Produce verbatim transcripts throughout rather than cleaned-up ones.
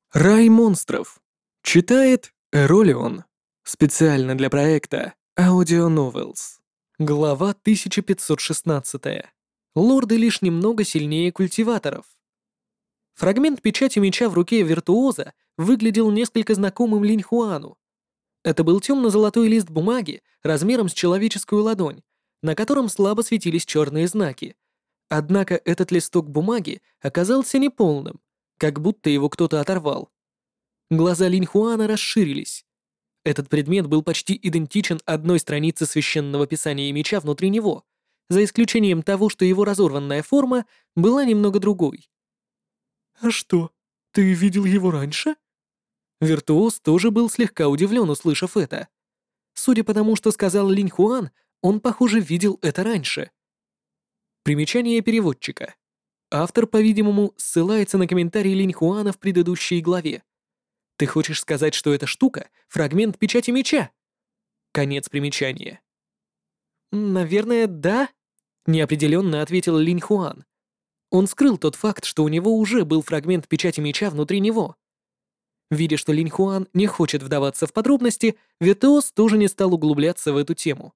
Рай монстров. Читает Эролион. Специально для проекта Audio Novels. Глава тысяча пятьсот шестнадцать. Лорды лишь немного сильнее культиваторов. Фрагмент печати меча в руке виртуоза выглядел несколько знакомым Линь Хуану. Это был темно-золотой лист бумаги размером с человеческую ладонь, на котором слабо светились черные знаки. Однако этот листок бумаги оказался неполным, как будто его кто-то оторвал. Глаза Линь Хуана расширились. Этот предмет был почти идентичен одной странице священного писания меча внутри него, за исключением того, что его разорванная форма была немного другой. «А что, ты видел его раньше?» Виртуоз тоже был слегка удивлен, услышав это. Судя по тому, что сказал Линь Хуан, он, похоже, видел это раньше. Примечание переводчика. Автор, по-видимому, ссылается на комментарий Линь Хуана в предыдущей главе. Ты хочешь сказать, что эта штука — фрагмент печати меча? Конец примечания. Наверное, да, неопределенно ответил Линь Хуан. Он скрыл тот факт, что у него уже был фрагмент печати меча внутри него. Видя, что Линь Хуан не хочет вдаваться в подробности, Виртуоз тоже не стал углубляться в эту тему.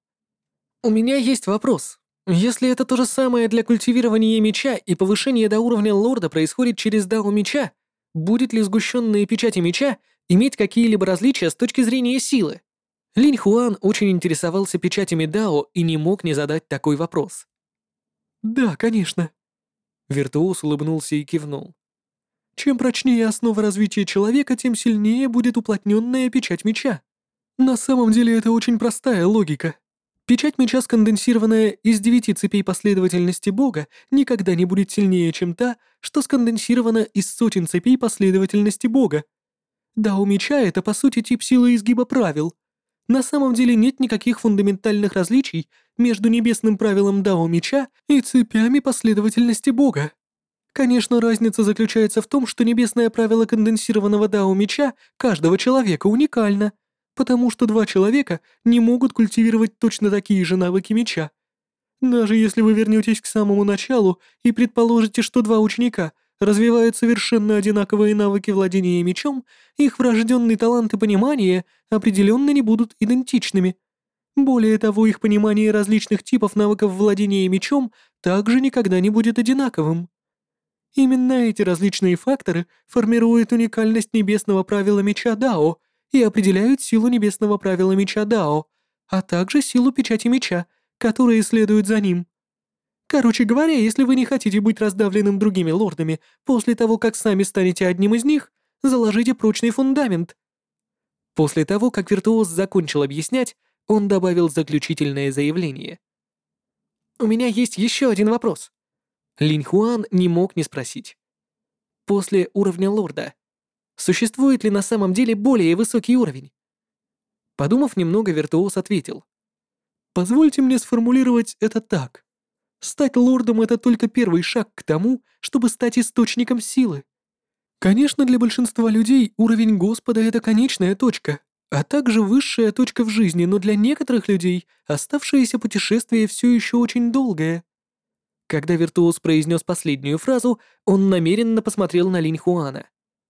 У меня есть вопрос. Если это то же самое для культивирования меча и повышения до уровня лорда происходит через дао меча, будет ли сгущенные печати меча иметь какие-либо различия с точки зрения силы? Линь Хуан очень интересовался печатями дао и не мог не задать такой вопрос. «Да, конечно». Виртуоз улыбнулся и кивнул. «Чем прочнее основа развития человека, тем сильнее будет уплотненная печать меча. На самом деле это очень простая логика. Печать меча, сконденсированная из девяти цепей последовательности Бога, никогда не будет сильнее, чем та, что сконденсирована из сотен цепей последовательности Бога. Дао меча — это, по сути, тип силы изгиба правил. На самом деле нет никаких фундаментальных различий между небесным правилом Дао меча и цепями последовательности Бога. Конечно, разница заключается в том, что небесное правило конденсированного Дао меча каждого человека уникально, потому что два человека не могут культивировать точно такие же навыки меча. Даже если вы вернетесь к самому началу и предположите, что два ученика развивают совершенно одинаковые навыки владения мечом, их врожденный талант и понимание определенно не будут идентичными. Более того, их понимание различных типов навыков владения мечом также никогда не будет одинаковым. Именно эти различные факторы формируют уникальность небесного правила меча Дао и определяют силу небесного правила меча Дао, а также силу печати меча, которые следуют за ним. Короче говоря, если вы не хотите быть раздавленным другими лордами после того, как сами станете одним из них, заложите прочный фундамент. После того, как Виртуоз закончил объяснять, он добавил заключительное заявление. «У меня есть еще один вопрос». Линь Хуан не мог не спросить. После уровня лорда, существует ли на самом деле более высокий уровень? Подумав немного, Виртуоз ответил. Позвольте мне сформулировать это так. Стать лордом — это только первый шаг к тому, чтобы стать источником силы. Конечно, для большинства людей уровень Господа — это конечная точка, а также высшая точка в жизни, но для некоторых людей оставшееся путешествие все еще очень долгое. Когда Виртуоз произнес последнюю фразу, он намеренно посмотрел на Линь Хуана.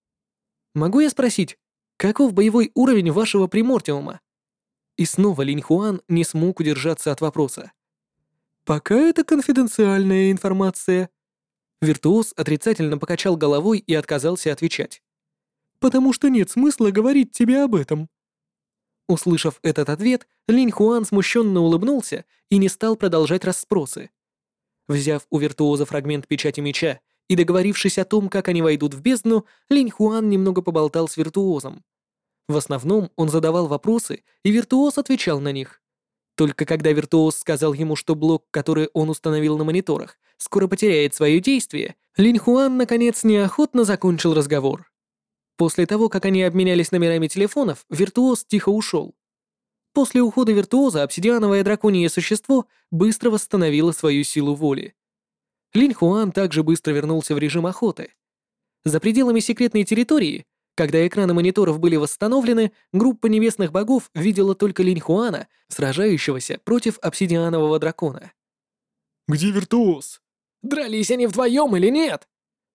«Могу я спросить, каков боевой уровень вашего примортиума?» И снова Линь Хуан не смог удержаться от вопроса. «Пока это конфиденциальная информация». Виртуоз отрицательно покачал головой и отказался отвечать. «Потому что нет смысла говорить тебе об этом». Услышав этот ответ, Линь Хуан смущенно улыбнулся и не стал продолжать расспросы. Взяв у Виртуоза фрагмент печати меча и договорившись о том, как они войдут в бездну, Линь Хуан немного поболтал с Виртуозом. В основном он задавал вопросы, и Виртуоз отвечал на них. Только когда Виртуоз сказал ему, что блок, который он установил на мониторах, скоро потеряет свое действие, Линь Хуан, наконец, неохотно закончил разговор. После того, как они обменялись номерами телефонов, Виртуоз тихо ушел. После ухода Виртуоза обсидиановое драконье существо быстро восстановило свою силу воли. Линь Хуан также быстро вернулся в режим охоты. За пределами секретной территории, когда экраны мониторов были восстановлены, группа небесных богов видела только Линь Хуана, сражающегося против обсидианового дракона. «Где Виртуоз? Дрались они вдвоем или нет?»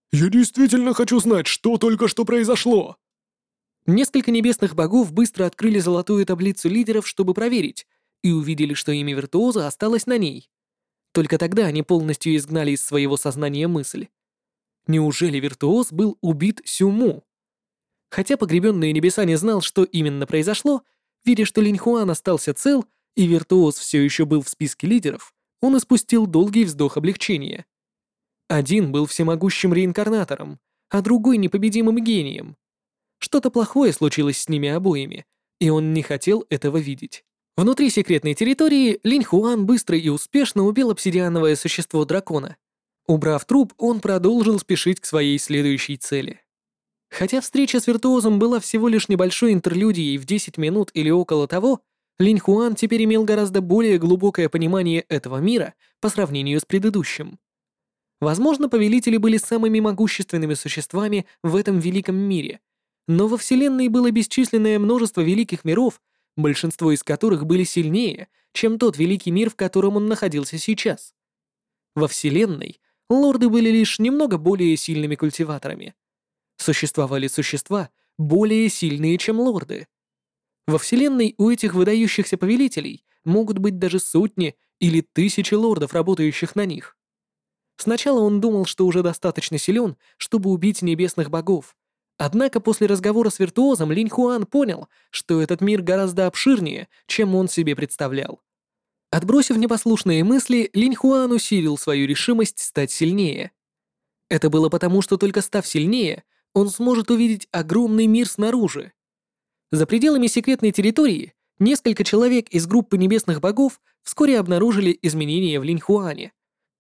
Я действительно хочу знать, что только что произошло. Несколько небесных богов быстро открыли золотую таблицу лидеров, чтобы проверить, и увидели, что имя виртуоза осталось на ней. Только тогда они полностью изгнали из своего сознания мысль. Неужели виртуоз был убит Сюму? Хотя погребенные небеса не знал, что именно произошло, видя, что Линь Хуан остался цел и виртуоз все еще был в списке лидеров, он испустил долгий вздох облегчения. Один был всемогущим реинкарнатором, а другой непобедимым гением. Что-то плохое случилось с ними обоими, и он не хотел этого видеть. Внутри секретной территории Линь Хуан быстро и успешно убил обсидиановое существо дракона. Убрав труп, он продолжил спешить к своей следующей цели. Хотя встреча с виртуозом была всего лишь небольшой интерлюдией в десять минут или около того, Линь Хуан теперь имел гораздо более глубокое понимание этого мира по сравнению с предыдущим. Возможно, повелители были самыми могущественными существами в этом великом мире, но во Вселенной было бесчисленное множество великих миров, большинство из которых были сильнее, чем тот великий мир, в котором он находился сейчас. Во Вселенной лорды были лишь немного более сильными культиваторами. Существовали существа, более сильные, чем лорды. Во Вселенной у этих выдающихся повелителей могут быть даже сотни или тысячи лордов, работающих на них. Сначала он думал, что уже достаточно силен, чтобы убить небесных богов. Однако после разговора с виртуозом Линь Хуан понял, что этот мир гораздо обширнее, чем он себе представлял. Отбросив непослушные мысли, Линь Хуан усилил свою решимость стать сильнее. Это было потому, что только став сильнее, он сможет увидеть огромный мир снаружи. За пределами секретной территории несколько человек из группы небесных богов вскоре обнаружили изменения в Линь Хуане.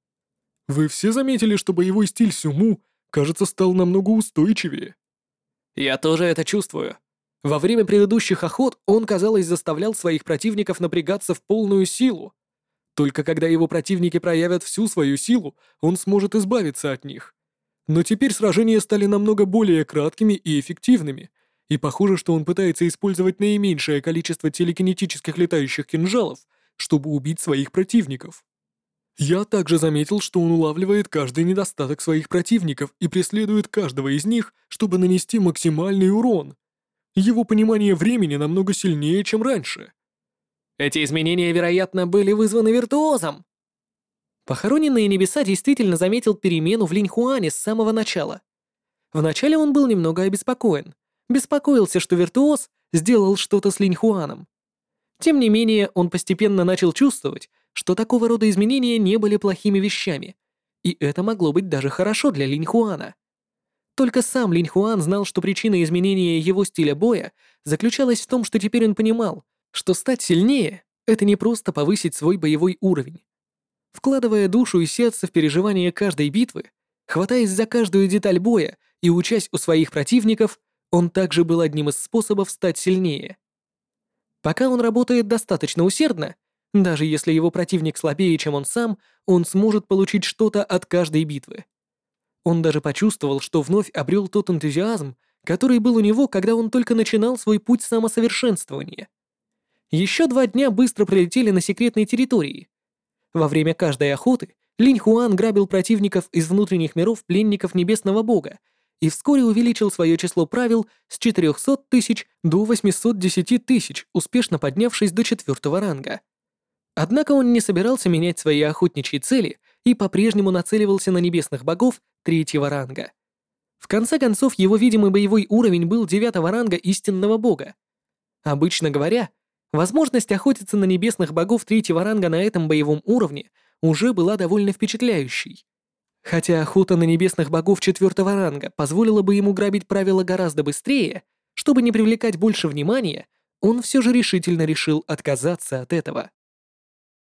Вы все заметили, что боевой стиль Сюму, кажется, стал намного устойчивее? Я тоже это чувствую. Во время предыдущих охот он, казалось, заставлял своих противников напрягаться в полную силу. Только когда его противники проявят всю свою силу, он сможет избавиться от них. Но теперь сражения стали намного более краткими и эффективными, и похоже, что он пытается использовать наименьшее количество телекинетических летающих кинжалов, чтобы убить своих противников. Я также заметил, что он улавливает каждый недостаток своих противников и преследует каждого из них, чтобы нанести максимальный урон. Его понимание времени намного сильнее, чем раньше. Эти изменения, вероятно, были вызваны виртуозом. Похороненные небеса действительно заметил перемену в Линь Хуане с самого начала. Вначале он был немного обеспокоен, беспокоился, что виртуоз сделал что-то с Линь Хуаном. Тем не менее, он постепенно начал чувствовать, что такого рода изменения не были плохими вещами, и это могло быть даже хорошо для Линь Хуана. Только сам Линь Хуан знал, что причина изменения его стиля боя заключалась в том, что теперь он понимал, что стать сильнее — это не просто повысить свой боевой уровень. Вкладывая душу и сердце в переживание каждой битвы, хватаясь за каждую деталь боя и учась у своих противников, он также был одним из способов стать сильнее. Пока он работает достаточно усердно, даже если его противник слабее, чем он сам, он сможет получить что-то от каждой битвы. Он даже почувствовал, что вновь обрел тот энтузиазм, который был у него, когда он только начинал свой путь самосовершенствования. Еще два дня быстро пролетели на секретной территории. Во время каждой охоты Линь Хуан грабил противников из внутренних миров пленников Небесного Бога и вскоре увеличил свое число правил с четырёхсот тысяч до восьмисот десяти тысяч, успешно поднявшись до четвертого ранга. Однако он не собирался менять свои охотничьи цели и по-прежнему нацеливался на небесных богов третьего ранга. В конце концов, его видимый боевой уровень был девятого ранга истинного бога. Обычно говоря, возможность охотиться на небесных богов третьего ранга на этом боевом уровне уже была довольно впечатляющей. Хотя охота на небесных богов четвертого ранга позволила бы ему грабить правила гораздо быстрее, чтобы не привлекать больше внимания, он все же решительно решил отказаться от этого.